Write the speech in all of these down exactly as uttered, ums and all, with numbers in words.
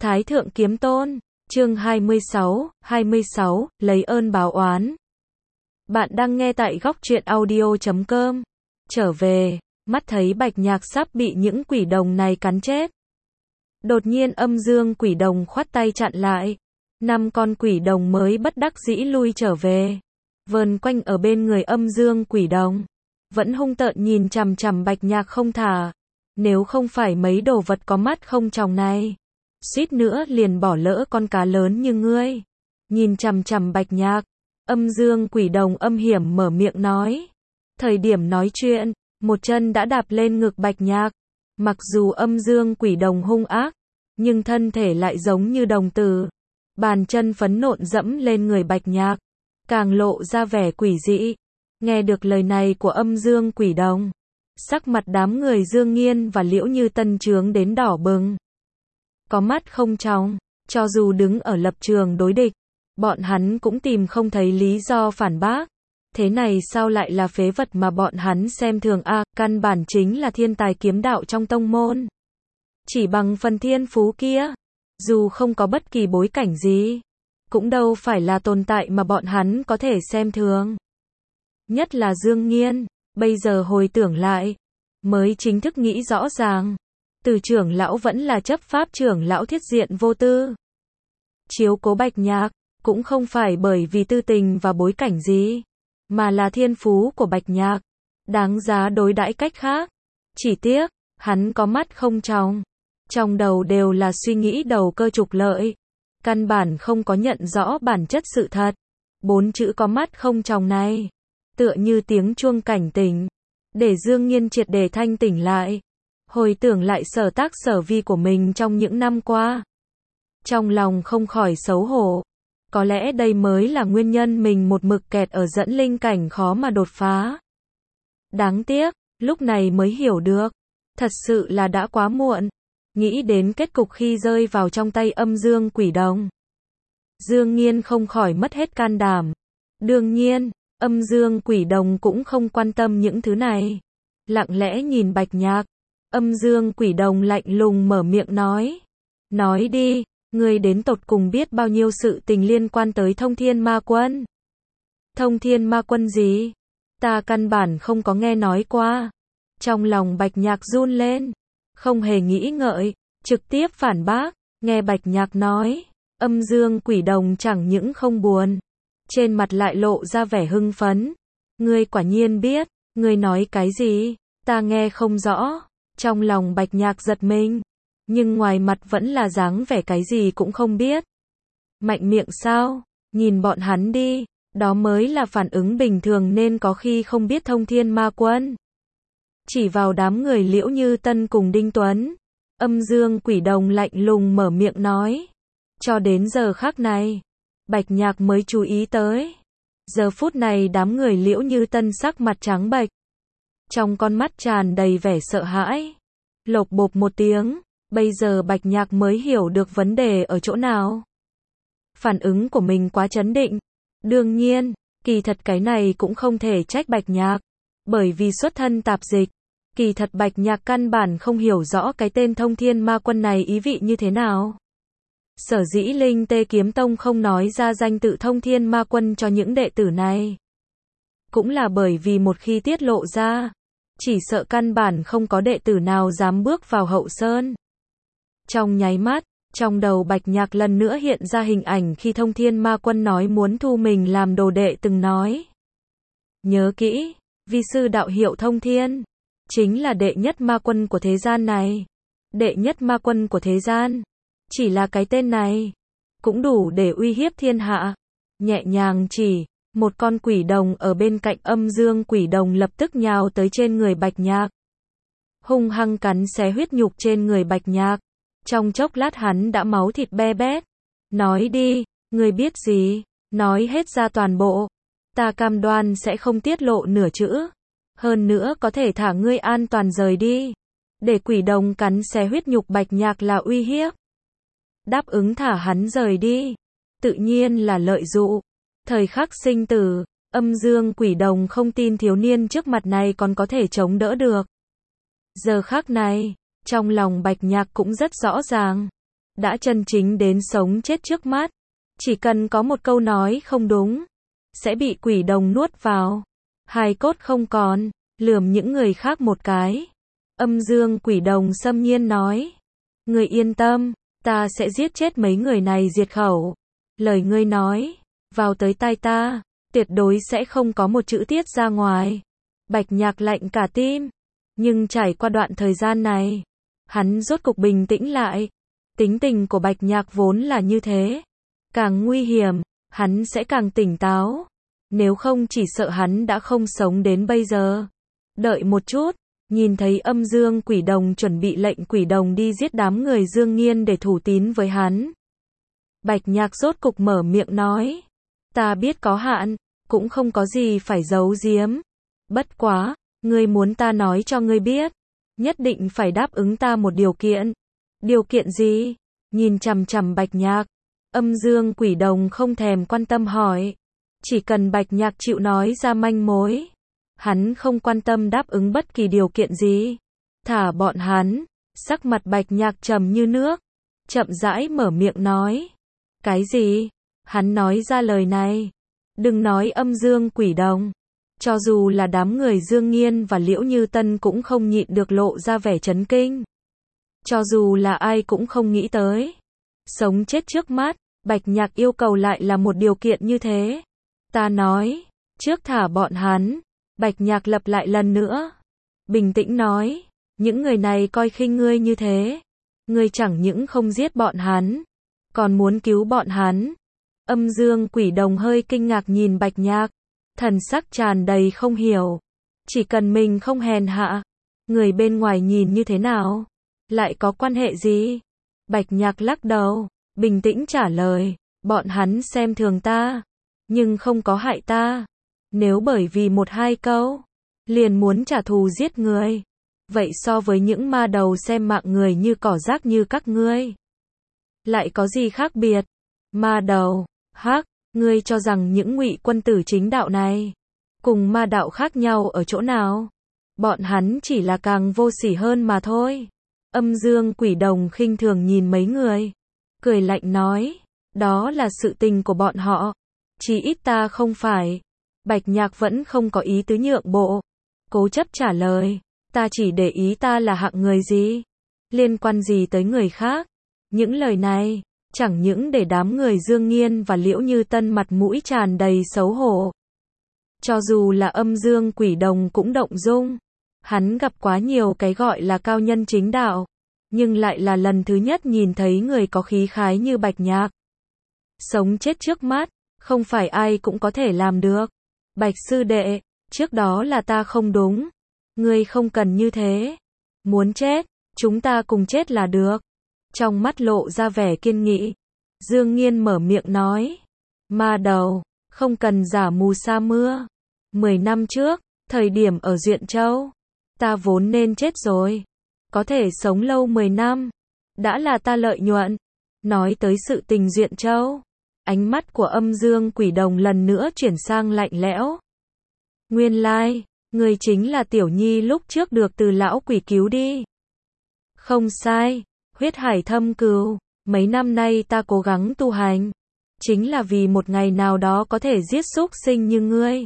Thái Thượng Kiếm Tôn, chương hai mươi sáu, hai mươi sáu, lấy ơn báo oán. Bạn đang nghe tại góc truyện audio chấm com. Trở về, mắt thấy Bạch Nhạc sắp bị những quỷ đồng này cắn chết. Đột nhiên Âm Dương quỷ đồng khoát tay chặn lại. Năm con quỷ đồng mới bất đắc dĩ lui trở về. Vờn quanh ở bên người Âm Dương quỷ đồng. Vẫn hung tợn nhìn chằm chằm Bạch Nhạc không thả. Nếu không phải mấy đồ vật có mắt không tròng này, suýt nữa liền bỏ lỡ con cá lớn như ngươi. Nhìn chằm chằm Bạch Nhạc, Âm Dương quỷ đồng âm hiểm mở miệng nói. Thời điểm nói chuyện, một chân đã đạp lên ngực Bạch Nhạc. Mặc dù Âm Dương quỷ đồng hung ác, nhưng thân thể lại giống như đồng tử. Bàn chân phấn nộn dẫm lên người Bạch Nhạc, càng lộ ra vẻ quỷ dị. Nghe được lời này của Âm Dương quỷ đồng, sắc mặt đám người Dương Nghiên và Liễu Như Tân trướng đến đỏ bừng. Có mắt không tròng, cho dù đứng ở lập trường đối địch, bọn hắn cũng tìm không thấy lý do phản bác. Thế này sao lại là phế vật mà bọn hắn xem thường a, căn bản chính là thiên tài kiếm đạo trong tông môn. Chỉ bằng phần thiên phú kia, dù không có bất kỳ bối cảnh gì, cũng đâu phải là tồn tại mà bọn hắn có thể xem thường. Nhất là Dương Nghiên, bây giờ hồi tưởng lại, mới chính thức nghĩ rõ ràng. Từ trưởng lão vẫn là chấp pháp trưởng lão thiết diện vô tư. Chiếu cố Bạch Nhạc, cũng không phải bởi vì tư tình và bối cảnh gì, mà là thiên phú của Bạch Nhạc, đáng giá đối đãi cách khác. Chỉ tiếc, hắn có mắt không tròng, trong đầu đều là suy nghĩ đầu cơ trục lợi, căn bản không có nhận rõ bản chất sự thật. Bốn chữ có mắt không tròng này, tựa như tiếng chuông cảnh tỉnh, để Dương Nghiên triệt để thanh tỉnh lại. Hồi tưởng lại sở tác sở vi của mình trong những năm qua, trong lòng không khỏi xấu hổ. Có lẽ đây mới là nguyên nhân mình một mực kẹt ở dẫn linh cảnh khó mà đột phá. Đáng tiếc, lúc này mới hiểu được, thật sự là đã quá muộn. Nghĩ đến kết cục khi rơi vào trong tay Âm Dương quỷ đồng, Dương Nghiên không khỏi mất hết can đảm. Đương nhiên, Âm Dương quỷ đồng cũng không quan tâm những thứ này. Lặng lẽ nhìn Bạch Nhạc, Âm Dương quỷ đồng lạnh lùng mở miệng nói. Nói đi, ngươi đến tột cùng biết bao nhiêu sự tình liên quan tới Thông Thiên Ma Quân? Thông Thiên Ma Quân gì? Ta căn bản không có nghe nói qua. Trong lòng Bạch Nhạc run lên, không hề nghĩ ngợi, trực tiếp phản bác. Nghe Bạch Nhạc nói, Âm Dương quỷ đồng chẳng những không buồn, trên mặt lại lộ ra vẻ hưng phấn. Ngươi quả nhiên biết, ngươi nói cái gì? Ta nghe không rõ. Trong lòng Bạch Nhạc giật mình, nhưng ngoài mặt vẫn là dáng vẻ cái gì cũng không biết. Mạnh miệng sao? Nhìn bọn hắn đi, đó mới là phản ứng bình thường nên có khi không biết Thông Thiên Ma Quân. Chỉ vào đám người Liễu Như Tân cùng Đinh Tuấn, Âm Dương quỷ đồng lạnh lùng mở miệng nói. Cho đến giờ khắc này, Bạch Nhạc mới chú ý tới. Giờ phút này đám người Liễu Như Tân sắc mặt trắng bệch, trong con mắt tràn đầy vẻ sợ hãi. Lộc bộp một tiếng, bây giờ Bạch Nhạc mới hiểu được vấn đề ở chỗ nào. Phản ứng của mình quá chấn định. Đương nhiên, kỳ thật cái này cũng không thể trách Bạch Nhạc, bởi vì xuất thân tạp dịch. Kỳ thật Bạch Nhạc căn bản không hiểu rõ cái tên Thông Thiên Ma Quân này ý vị như thế nào. Sở dĩ Linh Tê Kiếm Tông không nói ra danh tự Thông Thiên Ma Quân cho những đệ tử này, cũng là bởi vì một khi tiết lộ ra, chỉ sợ căn bản không có đệ tử nào dám bước vào hậu sơn. Trong nháy mắt, trong đầu Bạch Nhạc lần nữa hiện ra hình ảnh khi Thông Thiên Ma Quân nói muốn thu mình làm đồ đệ từng nói. Nhớ kỹ, vi sư đạo hiệu Thông Thiên, chính là đệ nhất ma quân của thế gian này. Đệ nhất ma quân của thế gian, chỉ là cái tên này, cũng đủ để uy hiếp thiên hạ. Nhẹ nhàng chỉ, một con quỷ đồng ở bên cạnh Âm Dương quỷ đồng lập tức nhào tới trên người Bạch Nhạc, hung hăng cắn xé huyết nhục trên người Bạch Nhạc. Trong chốc lát hắn đã máu thịt be bét. Nói đi, ngươi biết gì? Nói hết ra toàn bộ. Ta cam đoan sẽ không tiết lộ nửa chữ. Hơn nữa có thể thả ngươi an toàn rời đi. Để quỷ đồng cắn xé huyết nhục Bạch Nhạc là uy hiếp. Đáp ứng thả hắn rời đi, tự nhiên là lợi dụ. Thời khắc sinh tử, Âm Dương quỷ đồng không tin thiếu niên trước mặt này còn có thể chống đỡ được. Giờ khắc này, trong lòng Bạch Nhạc cũng rất rõ ràng. đã chân chính đến sống chết trước mắt. Chỉ cần có một câu nói không đúng, sẽ bị quỷ đồng nuốt vào. Hài cốt không còn, lườm những người khác một cái. Âm dương quỷ đồng xâm nhiên nói. Ngươi yên tâm, ta sẽ giết chết mấy người này diệt khẩu. Lời ngươi nói, vào tới tai ta, tuyệt đối sẽ không có một chữ tiết ra ngoài. Bạch Nhạc lạnh cả tim. Nhưng trải qua đoạn thời gian này, hắn rốt cục bình tĩnh lại. Tính tình của Bạch Nhạc vốn là như thế. Càng nguy hiểm, hắn sẽ càng tỉnh táo. Nếu không chỉ sợ hắn đã không sống đến bây giờ. Đợi một chút, nhìn thấy âm dương quỷ đồng chuẩn bị lệnh quỷ đồng đi giết đám người Dương Nghiên để thủ tín với hắn. Bạch Nhạc rốt cục mở miệng nói. Ta biết có hạn, cũng không có gì phải giấu giếm. Bất quá, ngươi muốn ta nói cho ngươi biết. Nhất định phải đáp ứng ta một điều kiện. Điều kiện gì? Nhìn chằm chằm Bạch Nhạc. Âm dương quỷ đồng không thèm quan tâm hỏi. Chỉ cần Bạch Nhạc chịu nói ra manh mối. Hắn không quan tâm đáp ứng bất kỳ điều kiện gì. Thả bọn hắn. Sắc mặt Bạch Nhạc trầm như nước. Chậm rãi mở miệng nói. Cái gì? Hắn nói ra lời này. Đừng nói âm dương quỷ đồng. Cho dù là đám người Dương Nghiên và Liễu Như Tân cũng không nhịn được lộ ra vẻ chấn kinh. Cho dù là ai cũng không nghĩ tới. Sống chết trước mắt, Bạch Nhạc yêu cầu lại là một điều kiện như thế. Ta nói, trước thả bọn hắn. Bạch Nhạc lặp lại lần nữa. Bình tĩnh nói, những người này coi khinh ngươi như thế. Ngươi chẳng những không giết bọn hắn, còn muốn cứu bọn hắn. Âm dương quỷ đồng hơi kinh ngạc nhìn Bạch Nhạc. Thần sắc tràn đầy không hiểu. Chỉ cần mình không hèn hạ, người bên ngoài nhìn như thế nào, lại có quan hệ gì? Bạch Nhạc lắc đầu, bình tĩnh trả lời, bọn hắn xem thường ta, nhưng không có hại ta. Nếu bởi vì một hai câu, liền muốn trả thù giết người, vậy so với những ma đầu xem mạng người như cỏ rác như các ngươi, lại có gì khác biệt? Ma đầu, hắc, ngươi cho rằng những ngụy quân tử chính đạo này, cùng ma đạo khác nhau ở chỗ nào? Bọn hắn chỉ là càng vô sỉ hơn mà thôi. Âm dương quỷ đồng khinh thường nhìn mấy người, cười lạnh nói, đó là sự tình của bọn họ, chỉ ít ta không phải. Bạch Nhạc vẫn không có ý tứ nhượng bộ, cố chấp trả lời, ta chỉ để ý ta là hạng người gì, liên quan gì tới người khác. Những lời này, chẳng những để đám người Dương Nghiên và Liễu Như Tân mặt mũi tràn đầy xấu hổ. Cho dù là âm dương quỷ đồng cũng động dung. Hắn gặp quá nhiều cái gọi là cao nhân chính đạo, nhưng lại là lần thứ nhất nhìn thấy người có khí khái như Bạch Nhạc. Sống chết trước mắt, không phải ai cũng có thể làm được. Bạch sư đệ, trước đó là ta không đúng. Ngươi không cần như thế. Muốn chết, chúng ta cùng chết là được. Trong mắt lộ ra vẻ kiên nghị. Dương Nghiên mở miệng nói. Ma đầu, không cần giả mù sa mưa. Mười năm trước, thời điểm ở Duyện Châu, ta vốn nên chết rồi. Có thể sống lâu mười năm, đã là ta lợi nhuận. Nói tới sự tình Duyện Châu, ánh mắt của âm dương quỷ đồng lần nữa chuyển sang lạnh lẽo. Nguyên lai, người chính là Tiểu Nhi lúc trước được từ lão quỷ cứu đi. Không sai, huyết hải thâm cừu, mấy năm nay ta cố gắng tu hành, chính là vì một ngày nào đó có thể giết súc sinh như ngươi.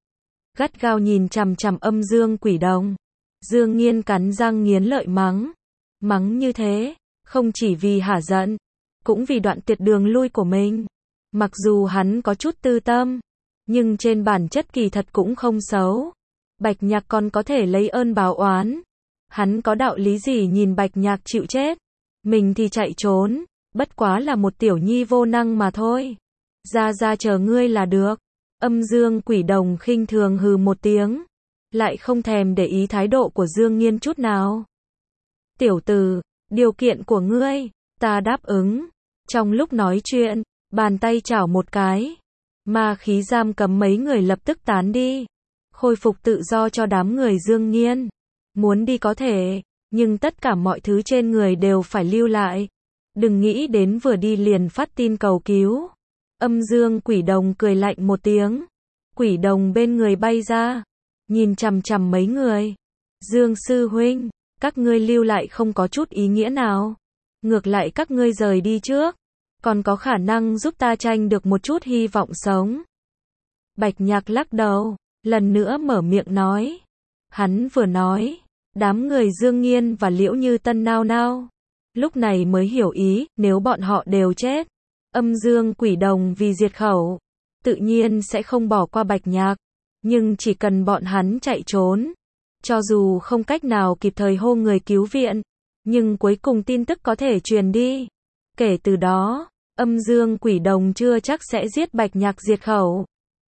Gắt gao nhìn chằm chằm âm dương quỷ đồng. Dương Nghiên cắn răng nghiến lợi mắng. Mắng như thế, không chỉ vì hả giận, cũng vì đoạn tuyệt đường lui của mình. Mặc dù hắn có chút tư tâm, nhưng trên bản chất kỳ thật cũng không xấu. Bạch Nhạc còn có thể lấy ơn báo oán. Hắn có đạo lý gì nhìn Bạch Nhạc chịu chết, mình thì chạy trốn, bất quá là một tiểu nhi vô năng mà thôi. Ra ra chờ ngươi là được. Âm dương quỷ đồng khinh thường hừ một tiếng, lại không thèm để ý thái độ của Dương Nghiên chút nào. Tiểu tử, điều kiện của ngươi, ta đáp ứng. Trong lúc nói chuyện, bàn tay chảo một cái, ma khí giam cấm mấy người lập tức tán đi, khôi phục tự do cho đám người Dương Nghiên. Muốn đi có thể, nhưng tất cả mọi thứ trên người đều phải lưu lại. Đừng nghĩ đến vừa đi liền phát tin cầu cứu. Âm dương quỷ đồng cười lạnh một tiếng. Quỷ đồng bên người bay ra, nhìn chằm chằm mấy người. Dương sư huynh, các ngươi lưu lại không có chút ý nghĩa nào. ngược lại các ngươi rời đi trước, còn có khả năng giúp ta tranh được một chút hy vọng sống. Bạch Nhạc lắc đầu, lần nữa mở miệng nói. Hắn vừa nói, đám người Dương Nghiên và Liễu Như Tân nao nao, lúc này mới hiểu ý, nếu bọn họ đều chết, Âm Dương Quỷ Đồng vì diệt khẩu, tự nhiên sẽ không bỏ qua Bạch Nhạc, nhưng chỉ cần bọn hắn chạy trốn, cho dù không cách nào kịp thời hô người cứu viện, nhưng cuối cùng tin tức có thể truyền đi. Kể từ đó, Âm Dương Quỷ Đồng chưa chắc sẽ giết Bạch Nhạc diệt khẩu.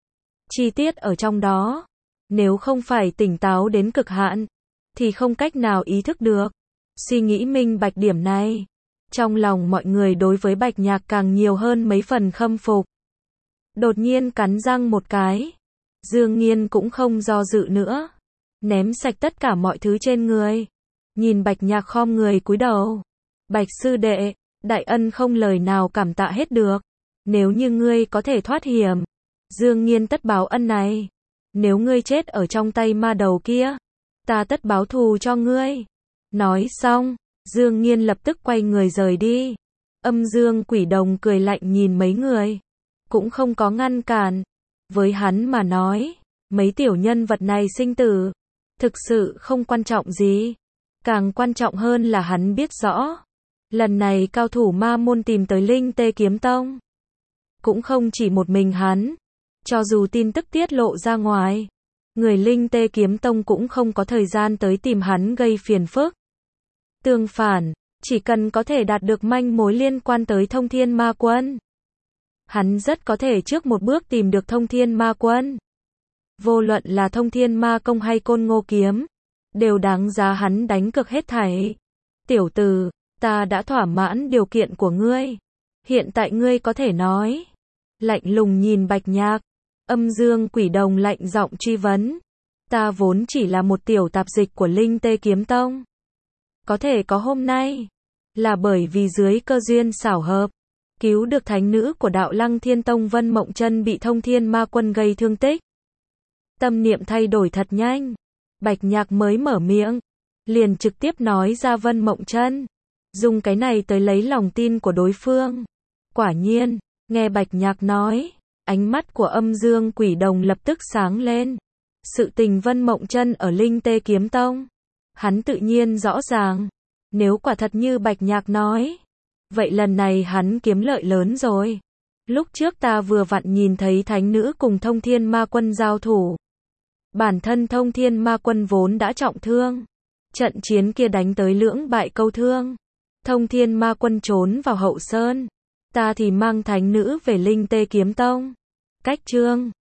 Chi tiết ở trong đó, nếu không phải tỉnh táo đến cực hạn, thì không cách nào ý thức được. Suy nghĩ minh bạch điểm này, trong lòng mọi người đối với Bạch Nhạc càng nhiều hơn mấy phần khâm phục. Đột nhiên cắn răng một cái, Dương Nghiên cũng không do dự nữa, ném sạch tất cả mọi thứ trên người, nhìn Bạch Nhạc khom người cúi đầu. Bạch sư đệ, đại ân không lời nào cảm tạ hết được, nếu như ngươi có thể thoát hiểm, Dương Nghiên tất báo ân này, nếu ngươi chết ở trong tay ma đầu kia, ta tất báo thù cho ngươi. Nói xong, Dương Nghiên lập tức quay người rời đi. Âm Dương Quỷ Đồng cười lạnh nhìn mấy người, cũng không có ngăn cản. Với hắn mà nói, mấy tiểu nhân vật này sinh tử, thực sự không quan trọng gì. Càng quan trọng hơn là hắn biết rõ, lần này cao thủ ma môn tìm tới Linh Tê Kiếm Tông, cũng không chỉ một mình hắn. Cho dù tin tức tiết lộ ra ngoài, người Linh Tê Kiếm Tông cũng không có thời gian tới tìm hắn gây phiền phức. Tương phản, chỉ cần có thể đạt được manh mối liên quan tới Thông Thiên Ma Quân, hắn rất có thể trước một bước tìm được Thông Thiên Ma Quân. Vô luận là Thông Thiên Ma Công hay Côn Ngô Kiếm, đều đáng giá hắn đánh cược hết thảy. Tiểu tử, ta đã thỏa mãn điều kiện của ngươi, hiện tại ngươi có thể nói. Lạnh lùng nhìn Bạch Nhạc, Âm Dương Quỷ Đồng lạnh giọng truy vấn. Ta vốn chỉ là một tiểu tạp dịch của Linh Tê Kiếm Tông, có thể có hôm nay, là bởi vì dưới cơ duyên xảo hợp, cứu được thánh nữ của Đạo Lăng Thiên Tông Vân Mộng Chân bị Thông Thiên Ma Quân gây thương tích. Tâm niệm thay đổi thật nhanh, Bạch Nhạc mới mở miệng, liền trực tiếp nói ra Vân Mộng Chân, dùng cái này tới lấy lòng tin của đối phương. Quả nhiên, nghe Bạch Nhạc nói, ánh mắt của Âm Dương Quỷ Đồng lập tức sáng lên. Sự tình Vân Mộng Chân ở Linh Tê Kiếm Tông, hắn tự nhiên rõ ràng. Nếu quả thật như Bạch Nhạc nói, vậy lần này hắn kiếm lợi lớn rồi. Lúc trước ta vừa vặn nhìn thấy thánh nữ cùng Thông Thiên Ma Quân giao thủ. Bản thân Thông Thiên Ma Quân vốn đã trọng thương, trận chiến kia đánh tới lưỡng bại câu thương. Thông Thiên Ma Quân trốn vào hậu sơn, ta thì mang thánh nữ về Linh Tê Kiếm Tông. Cách chương